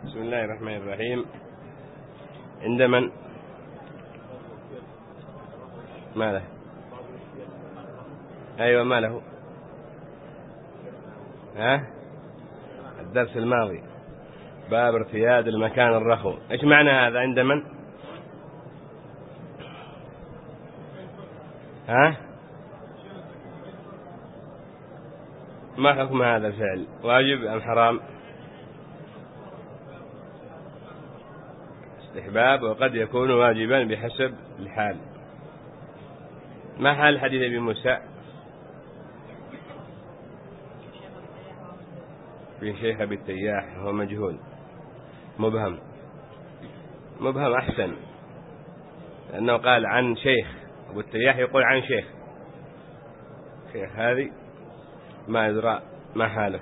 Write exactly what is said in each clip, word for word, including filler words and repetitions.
بسم الله الرحمن الرحيم. عند من؟ ما له؟ أيوة ما له؟ ها؟ الدرس الماضي باب ارتياد المكان الرخو، ايش معنى هذا عند من؟ ها؟ ما حكم هذا الفعل؟ واجب أم حرام؟ استحباب، وقد يكون واجبا بحسب الحال. ما حال حديث ابي موسى؟ في شيخ ابي التياح هو مجهول مبهم. مبهم احسن، لانه قال عن شيخ، ابو التياح يقول عن شيخ شيخ هذه ما يدرى ما حاله.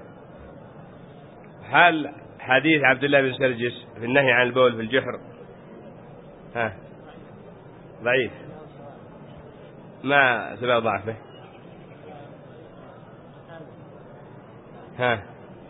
حال حديث عبد الله بن سرجس في النهي عن البول في الجحر ها ضعيف. ما سبب ضعفه؟ ها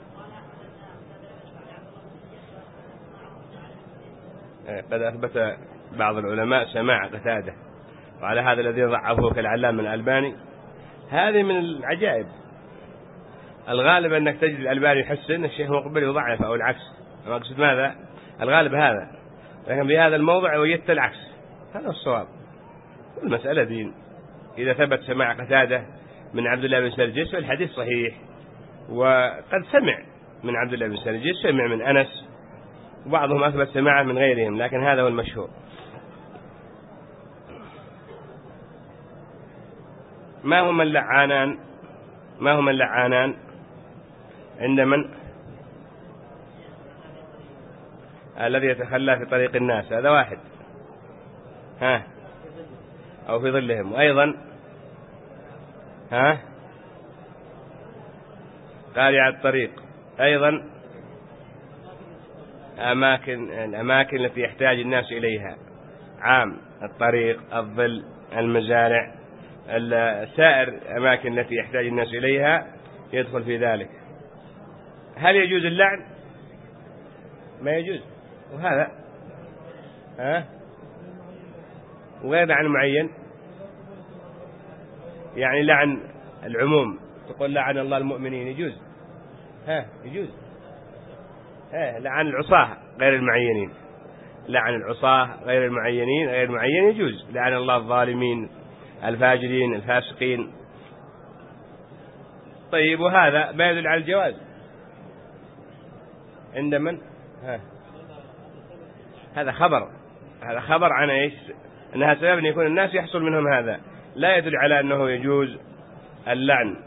قد أثبت بعض العلماء سماع قتادة، وعلى هذا الذي ضعفه كالعلامة الألباني. هذه من العجائب. الغالب أنك تجد الألباني يحسن، الشيخ مقبل يضعف أو العكس. أنا أقصد ماذا؟ الغالب هذا، لكن في هذا الموضع وجدت العكس. هذا الصواب. المسألة دين. إذا ثبت سماع قتادة من عبد الله بن سرجس فالحديث صحيح، وقد سمع من عبد الله بن سرجس، سمع من أنس، وبعضهم أثبت سماعه من غيرهم، لكن هذا هو المشهور. ما هما اللعانان؟ ما هما اللعانان عند من؟ الذي يتخلى في طريق الناس، هذا واحد، ها، أو في ظلهم. وأيضا ها قارع الطريق، أيضا أماكن الأماكن التي يحتاج الناس إليها، عام الطريق، الظل، المزارع، سائر الأماكن التي يحتاج الناس إليها يدخل في ذلك. هل يجوز اللعن؟ ما يجوز. وهذا ها وغير لعن معين، يعني لعن العموم، تقول لعن الله المؤمنين، يجوز. ها يجوز. ها لعن العصاة غير المعينين، لعن العصاة غير المعينين غير المعين يجوز. لعن الله الظالمين الفاجرين الفاسقين. طيب، وهذا ما يدل على الجواز عند من؟ ها هذا خبر، هذا خبر عن ايش؟ انها سبب ان يكون الناس يحصل منهم هذا، لا يدل على انه يجوز اللعن.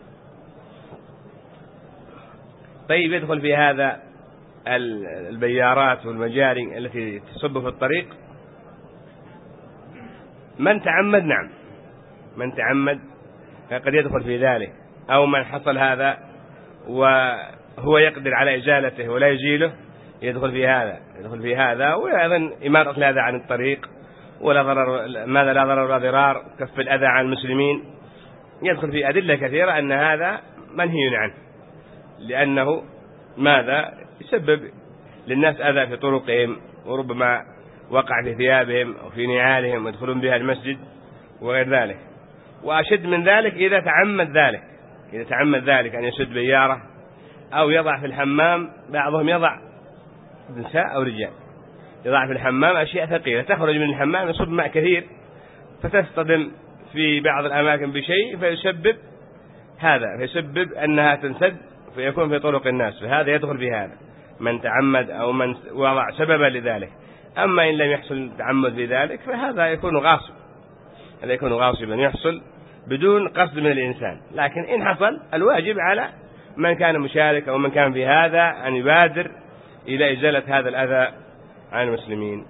طيب، يدخل في هذا البيارات والمجاري التي تصب في الطريق. من تعمد، نعم، من تعمد قد يدخل في ذلك، أو من حصل هذا وهو يقدر على إزالته ولا يزيله يدخل في هذا يدخل في هذا وأيضا إماطة الأذى عن الطريق، ولا ضرر، ماذا لا ضرر ولا ضرار، كف الأذى عن المسلمين. يدخل في أدلة كثيرة أن هذا منهي عنه، لأنه ماذا يسبب للناس أذى في طرقهم، وربما وقع في ثيابهم أو في نعالهم ويدخلون بها المسجد وغير ذلك. وأشد من ذلك إذا تعمد ذلك إذا تعمد ذلك أن يسد بيارة أو يضع في الحمام. بعضهم يضع، نساء أو رجال، يضع في الحمام أشياء ثقيلة، تخرج من الحمام يصب ماء كثير فتصطدم في بعض الأماكن بشيء فيسبب هذا فيسبب أنها تنسد فيكون في طرق الناس، فهذا يدخل في هذا من تعمد أو من وضع سببا لذلك. أما إن لم يحصل تعمد لذلك فهذا يكون غاصب، هذا يكون غاصبا يحصل بدون قصد من الإنسان. لكن إن حصل، الواجب على من كان مشارك أو من كان في هذا أن يبادر إلى إزالة هذا الأذى عن المسلمين.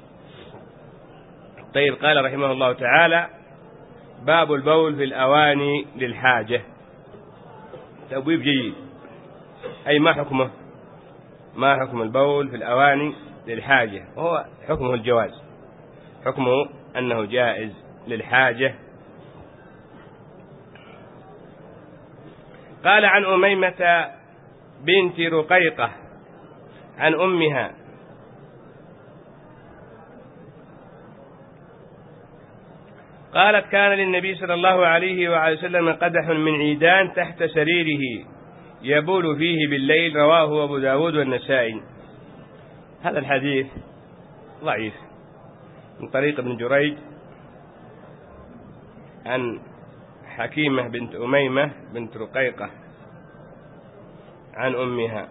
طيب، قال رحمه الله تعالى: باب البول في الأواني للحاجة. تبويب جيد. أي ما حكمه؟ ما حكم البول في الأواني للحاجة؟ وهو حكمه الجواز، حكمه أنه جائز للحاجة. قال: عن أميمة بنت رقيقة عن أمها قالت كان للنبي صلى الله عليه وعلى وسلم قدح من عيدان تحت سريره يبول فيه بالليل، رواه أبو داود والنسائي. هذا الحديث ضعيف من طريق ابن جريج عن حكيمة بنت أميمة بنت رقيقة عن أمها،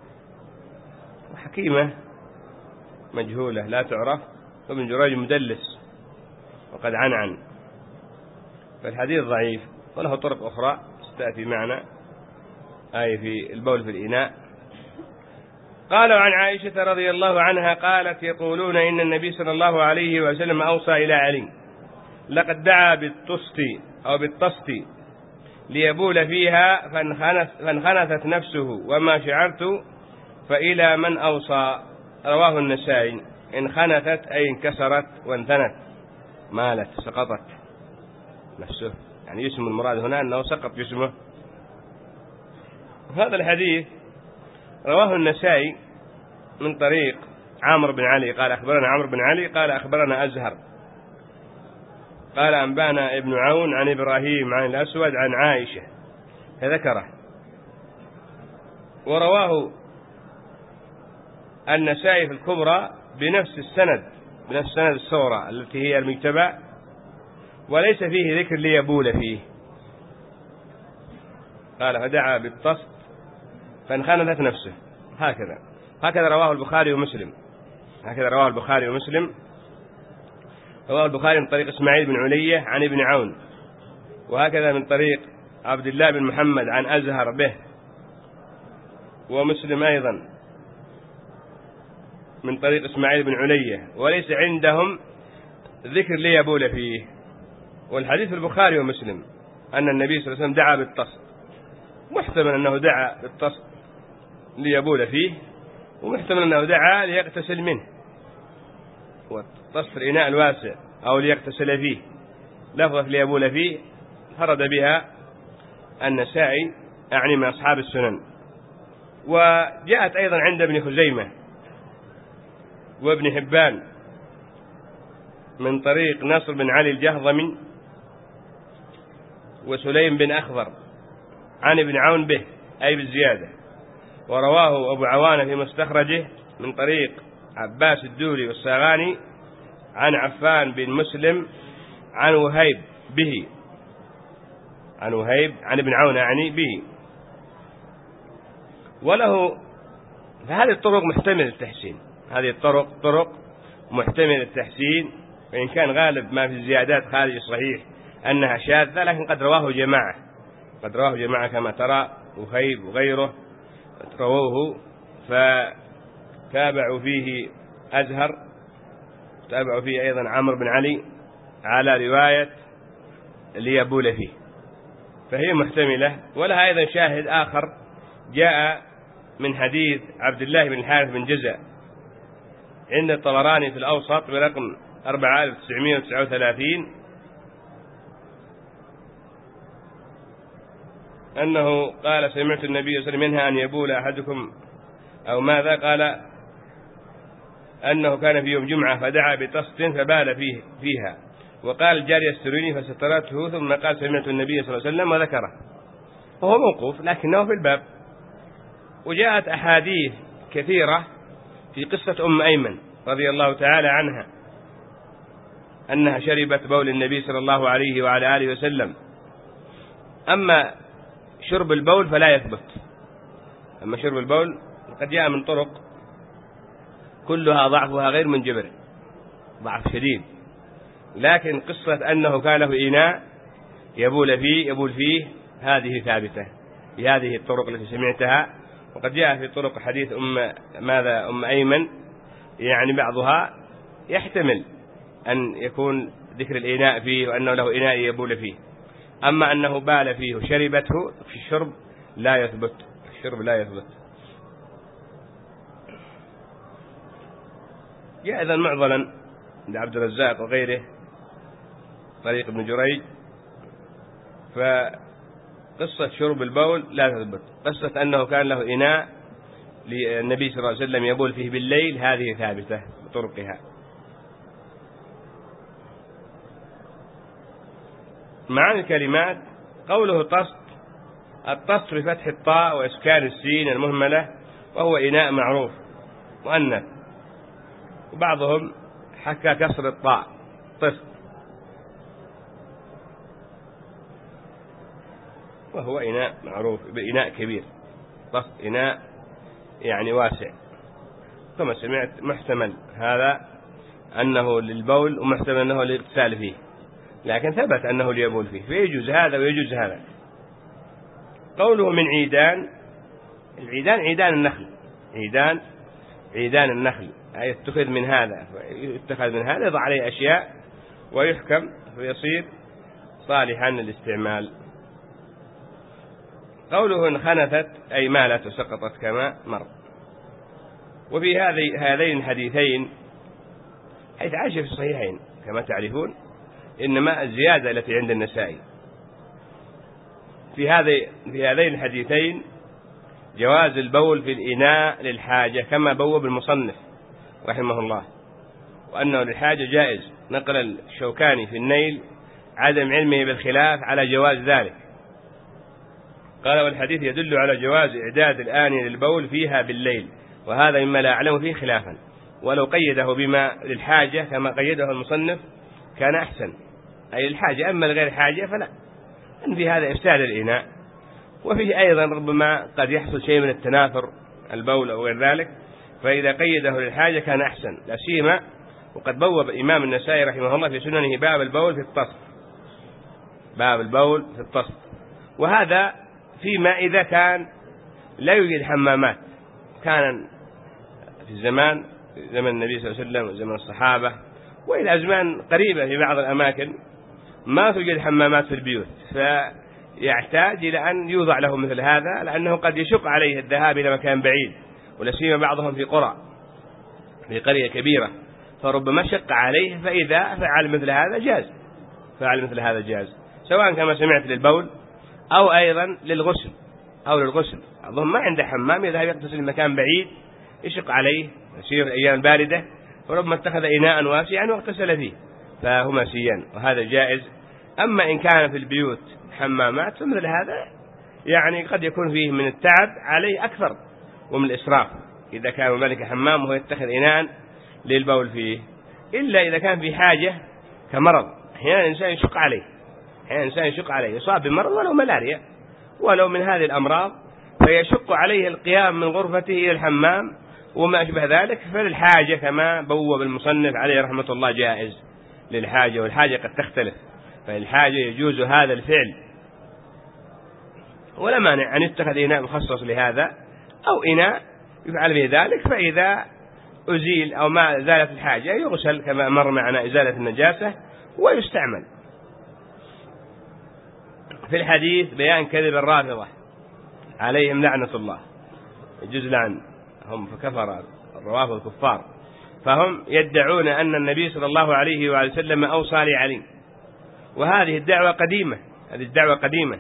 وحكيمة مجهولة لا تعرف، وابن جريج مدلس وقد عنعن، فالحديث ضعيف. وله طرق أخرى ستأتي معنا، آية في البول في الإناء. قالوا عن عائشة رضي الله عنها قالت يقولون إن النبي صلى الله عليه وسلم أوصى إلى علي لقد دعا بالطست أو بالطست ليبول فيها فانخنثت نفسه وما شعرت فإلى من أوصى، رواه النسائي. انخنثت أي انكسرت وانثنت، مالت سقطت نفسه، يعني اسم المراد هنا أنه سقط جسمه. هذا الحديث رواه النسائي من طريق عمرو بن علي قال أخبرنا عمرو بن علي قال أخبرنا أزهر قال أنبانا ابن عون عن إبراهيم عن الأسود عن عائشة فذكره. ورواه النسائي في الكبرى بنفس السند بنفس السند الصورة التي هي المجتبى، وليس فيه ذكر ليبول فيه. قال فدعا بالطست فانخنثت نفسه، هكذا هكذا رواه البخاري ومسلم هكذا رواه البخاري ومسلم رواه البخاري من طريق إسماعيل بن علية عن ابن عون، وهكذا من طريق عبد الله بن محمد عن أزهر به، ومسلم أيضا من طريق إسماعيل بن علية، وليس عندهم ذكر ليبول فيه. والحديث في البخاري ومسلم أن النبي صلى الله عليه وسلم دعا بالطست، محتمل أنه دعا بالطست ليبول فيه، ومحتمل أنه دعا ليغتسل منه، والطست الإناء الواسع أو ليغتسل فيه. لفظة ليبول فيه فرد بها النسائي أعني من أصحاب السنن. وجاءت أيضا عند ابن خزيمة وابن حبان من طريق نصر بن علي الجهضمي وسليم بن أخضر عن ابن عون به أي بالزيادة. ورواه أبو عوانة في مستخرجه من طريق عباس الدولي والساغاني عن عفان بن مسلم عن وهيب به عن وهيب عن ابن عون يعني به. وله فهذه الطرق محتمل التحسين، هذه الطرق طرق محتمل التحسين، وإن كان غالب ما في الزيادات خارج الصحيح أنها شاذة، لكن قد رواه جماعة قد رواه جماعة كما ترى وهيب وغيره رووه، فتابعوا فيه أزهر، تابعوا فيه أيضا عمرو بن علي على رواية ليبول فيه، فهي محتملة. ولها أيضا شاهد آخر جاء من حديث عبد الله بن الحارث بن جزء عند الطبراني في الأوسط برقم أربعة آلاف وتسعمائة وتسعة وثلاثين أنه قال سمعت النبي صلى الله عليه وسلم منها أن يبول أحدكم أو ماذا، قال أنه كان في يوم جمعة فدعا بطست فبال فيه فيها، وقال الجارية استروني فسترته، ثم قال سمعت النبي صلى الله عليه وسلم وذكره، وهو موقوف لكنه في الباب. وجاءت أحاديث كثيرة في قصة أم أيمن رضي الله تعالى عنها أنها شربت بول النبي صلى الله عليه وعلى آله وسلم. أما شرب البول فلا يثبت، أما شرب البول قد جاء من طرق كلها ضعفها غير منجبر، ضعف شديد، لكن قصة أنه كان له إناء يبول فيه يبول فيه هذه ثابتة بهذه الطرق التي سمعتها. وقد جاء في طرق حديث أم ماذا أم أيمن، يعني بعضها يحتمل أن يكون ذكر الإناء فيه وأنه له إناء يبول فيه، أما أنه بال فيه وشربته في الشرب لا يثبت، الشرب لا يثبت. جاء إذن معضلا عند عبد الرزاق وغيره طريق ابن جريج، فقصة شرب البول لا تثبت. قصة أنه كان له إناء للنبي صلى الله عليه وسلم يبول فيه بالليل هذه ثابتة بطرقها. معاني الكلمات: قوله طست، الطست بفتح الطاء وإسكان السين المهملة، وهو إناء معروف مؤنث، وبعضهم حكى كسر الطاء طست، وهو إناء معروف بإناء كبير. طست إناء يعني واسع، كما سمعت محتمل هذا أنه للبول ومحتمل أنه للاغتسال فيه، لكن ثبت أنه ليبول فيه، فيجوز هذا ويجوز هذا. قوله من عيدان، العيدان عيدان النخل، عيدان عيدان النخل، أي يتخذ من هذا يتخذ من هذا، يضع عليه أشياء ويحكم فيصير صالحا للاستعمال. قوله انخنثت أي مالت وسقطت كما مر. وفي هذين الحديثين حيث عاش في الصحيحين كما تعرفون، إنما الزيادة التي عند النسائي في هذه في هذين الحديثين جواز البول في الإناء للحاجة كما بوب المصنف رحمه الله، وأنه للحاجة جائز، نقل الشوكاني في النيل عدم علمه بالخلاف على جواز ذلك. قال: والحديث يدل على جواز إعداد الآنية للبول فيها بالليل، وهذا مما لا أعلم فيه خلافا، ولو قيده بما للحاجة كما قيده المصنف كان أحسن، أي الحاجة، أما الغير حاجة فلا، أن في هذا إفساد الإناء. وفيه أيضا ربما قد يحصل شيء من التناثر البول أو غير ذلك، فإذا قيده للحاجة كان أحسن، لا سيما وقد بوب الإمام النسائي رحمه الله في سننه باب البول في الطست، باب البول في الطست. وهذا فيما إذا كان لا يوجد حمامات، كان في الزمان زمن النبي صلى الله عليه وسلم وزمن الصحابة وإلى أزمان قريبة في بعض الأماكن ما توجد حمامات في البيوت، فيحتاج إلى أن يوضع له مثل هذا، لأنه قد يشق عليه الذهاب إلى مكان بعيد، ولا سيما بعضهم في قرى في قرية كبيرة، فربما شق عليه، فإذا فعل مثل هذا جاز، فعل مثل هذا جاز، سواء كما سمعت للبول أو أيضا للغسل أو للغسل. بعضهم ما عنده حمام يذهب يغتسل في مكان بعيد يشق عليه، يصير الأيام باردة، فربما اتخذ إناء واسعا واغتسل فيه، فهما سيان، وهذا جائز. أما إن كان في البيوت حمامات فمثل هذا يعني قد يكون فيه من التعب عليه أكثر ومن الإسراف، إذا كان مالك حمام وهو يتخذ إناء للبول فيه، إلا إذا كان في حاجة كمرض، أحيانا الإنسان يشق عليه، أحيانا الإنسان يشق عليه يصاب بمرض ولو ملاريا ولو من هذه الأمراض، فيشق عليه القيام من غرفته إلى الحمام وما أشبه ذلك، فللحاجة كما بوب المصنف عليه رحمة الله جائز للحاجة، والحاجة قد تختلف، فالحاجة يجوز هذا الفعل، ولا مانع أن يتخذ إناء مخصص لهذا أو إناء يفعل به ذلك، فإذا أزيل أو ما زالت الحاجة يغسل كما مر معنا إزالة النجاسة ويستعمل. في الحديث بيان كذب الرافضة عليهم لعنة الله، يجوز لعن، هم فكفر الروافض كفار، فهم يدعون أن النبي صلى الله عليه وآله وسلم أوصى لعلي، وهذه الدعوة قديمة، هذه الدعوة قديمة.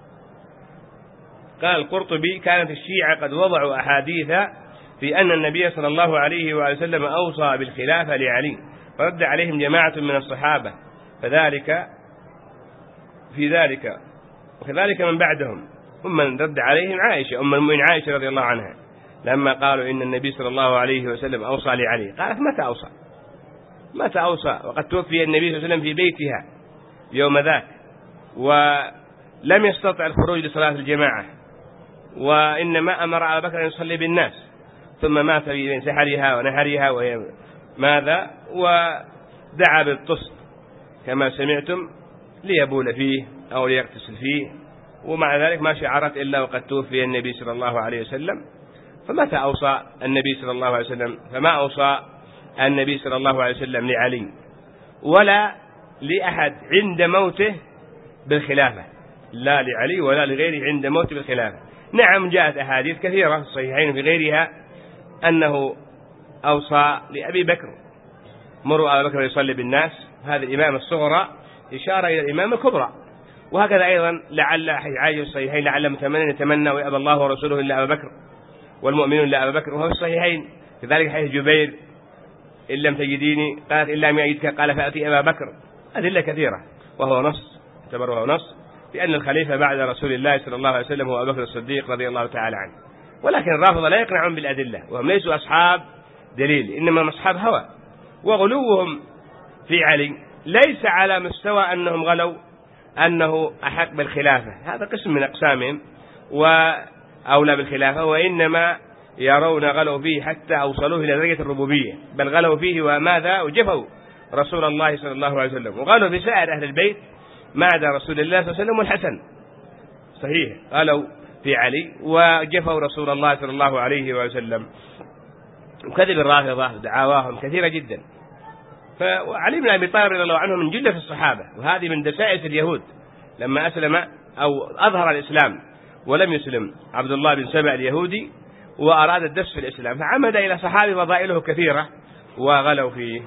قال القرطبي: كانت الشيعة قد وضعوا أحاديث في أن النبي صلى الله عليه وآله وسلم أوصى بالخلافة لعلي، فرد عليهم جماعة من الصحابة فذلك في ذلك، وكذلك من بعدهم، ثم رد عليهم عائشة أم المؤمنين عائشة رضي الله عنها لما قالوا إن النبي صلى الله عليه وسلم أوصى لعلي، قالت: متى أوصى؟ متى أوصى؟ وقد توفي النبي صلى الله عليه وسلم في بيتها يوم ذاك، ولم يستطع الخروج لصلاة الجماعة، وإنما أمر أبا بكر أن يصلي بالناس، ثم مات بين سحرها ونهرها وهي ماذا، ودعا بالطست كما سمعتم ليبول فيه أو ليغتسل فيه، ومع ذلك ما شعرت إلا وقد توفي النبي صلى الله عليه وسلم. فمتى أوصى النبي صلى الله عليه وسلم؟ فما أوصى النبي صلى الله عليه وسلم لعلي ولا لأحد عند موته بالخلافة، لا لعلي ولا لغيره عند موته بالخلافة. نعم جاءت أحاديث كثيرة في الصحيحين في غيرها أنه أوصى لأبي بكر: مروا أبا بكر يصلي بالناس، هذا الإمام الصغرى إشارة إلى الإمام الكبرى. وهكذا أيضا لعل عايش الصحيحين: لعل متمنى يتمنى ويأبى الله ورسوله إلا أبا بكر، والمؤمنون لأبا بكر، وهو في الصحيحين. كذلك حديث جبير إن لم تجديني قالت إن لم يجدك قال فأتي أبا بكر. أدلة كثيرة، وهو نص يعتبر وهو نص بأن الخليفة بعد رسول الله صلى الله عليه وسلم هو أبو بكر الصديق رضي الله تعالى عنه. ولكن الرافضة لا يقنعون بالأدلة، وهم ليسوا أصحاب دليل، إنما هم أصحاب هوى. وغلوهم في علي ليس على مستوى أنهم غلوا أنه أحق بالخلافة، هذا قسم من أقسامهم وأولى بالخلافة، وإنما يرون غلوا فيه حتى أوصلوه إلى درجة الربوبية، بل غلوا فيه وماذا وجفوا رسول الله صلى الله عليه وسلم، وغلوا في سائر أهل البيت ما عدا رسول الله صلى الله عليه وسلم والحسن. صحيح، غلوا في علي وجفوا رسول الله صلى الله عليه وسلم. وكذب الرافضة دعاواهم كثيرة جدا. فعلي بن أبي طالب رضي الله عنه من جلة الصحابة، وهذه من دسائس اليهود لما أسلم أو أظهر الإسلام ولم يسلم عبد الله بن سبأ اليهودي وأراد الدس في الإسلام، فعمد إلى صحابي فضائله كثيرة وغلوا فيه.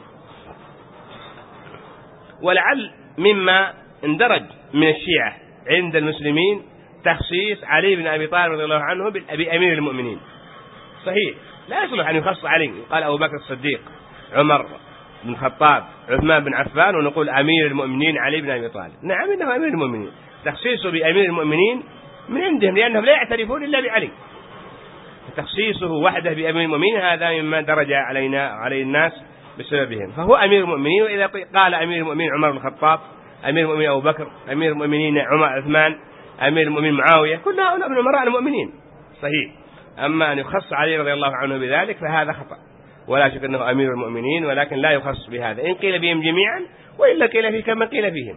ولعل مما اندرج من الشيعة عند المسلمين تخصيص علي بن أبي طالب رضي الله عنه بأمير المؤمنين. صحيح، لا يصلح أن يخص علي، قال أبو بكر الصديق، عمر بن الخطاب، عثمان بن عفان، ونقول أمير المؤمنين علي بن أبي طالب. نعم إنه أمير المؤمنين، تخصيصه بأمير المؤمنين من عندهم لأنهم لا يعترفون إلا بعلي، تخصيصه وحده بأمير المؤمنين هذا مما درج علينا علي الناس بسببهم، فهو أمير المؤمنين. وإذا قال أمير المؤمنين عمر بن الخطاب، أمير المؤمنين أبو بكر، أمير المؤمنين عمر عثمان، أمير المؤمنين معاوية، كل هؤلاء من أمراء المؤمنين. صحيح، أما أن يخص علي رضي الله عنه بذلك فهذا خطأ، ولا شك أنه أمير المؤمنين، ولكن لا يخص بهذا، إن قيل بهم جميعا وإلا قيل فيه كما قيل فيهم.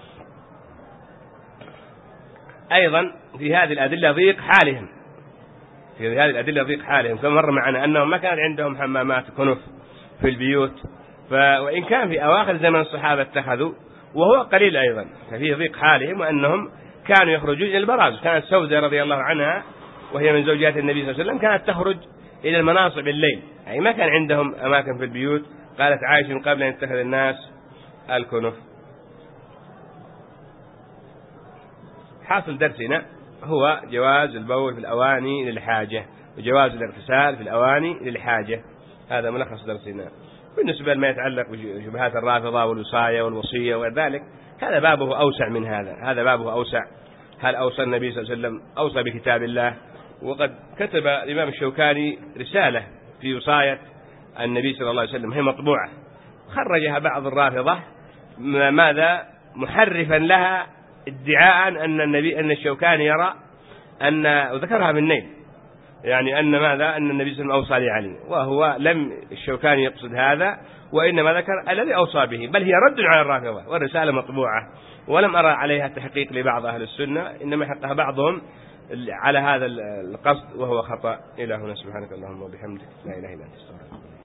أيضا في هذه الأدلة ضيق حالهم، في هذه الأدلة ضيق حالهم كما مر معنا أنهم ما كان عندهم حمامات كنف في البيوت، وإن كان في أواخر زمن الصحابة اتخذوا وهو قليل أيضا، ففيه ضيق حالهم، وأنهم كانوا يخرجون إلى البراز. كانت سودة رضي الله عنها وهي من زوجات النبي صلى الله عليه وسلم كانت تخرج إلى المناصب الليل، أي ما كان عندهم أماكن في البيوت. قالت عائشة من قبل أن يتخذ الناس الكنف. حاصل درسنا هو جواز البول في الأواني للحاجة، وجواز الاغتسال في الأواني للحاجة، هذا ملخص درسنا. بالنسبة لما يتعلق بشبهات الرافضة والوصاية والوصية وذلك، هذا بابه أوسع من هذا، هذا بابه أوسع. هل أوصى النبي صلى الله عليه وسلم؟ أوصى بكتاب الله، وقد كتب الإمام الشوكاني رسالة في وصاية النبي صلى الله عليه وسلم، هي مطبوعة، خرجها بعض الرافضة ماذا محرفا لها ادعاء أن النبي أن الشوكاني يرى أن، وذكرها بالنيل، يعني أن ماذا أن النبي صلى الله عليه وسلم أوصى لعلي، وهو لم الشوكاني يقصد هذا، وإنما ذكر الذي أوصى به، بل هي رد على الرافضة، والرسالة مطبوعة، ولم أرى عليها تحقيق لبعض أهل السنة، إنما حقها بعضهم على هذا القصد وهو خطأ. إلى هنا، سبحانك اللهم وبحمدك، لا إله إلا أنت، استغفرك.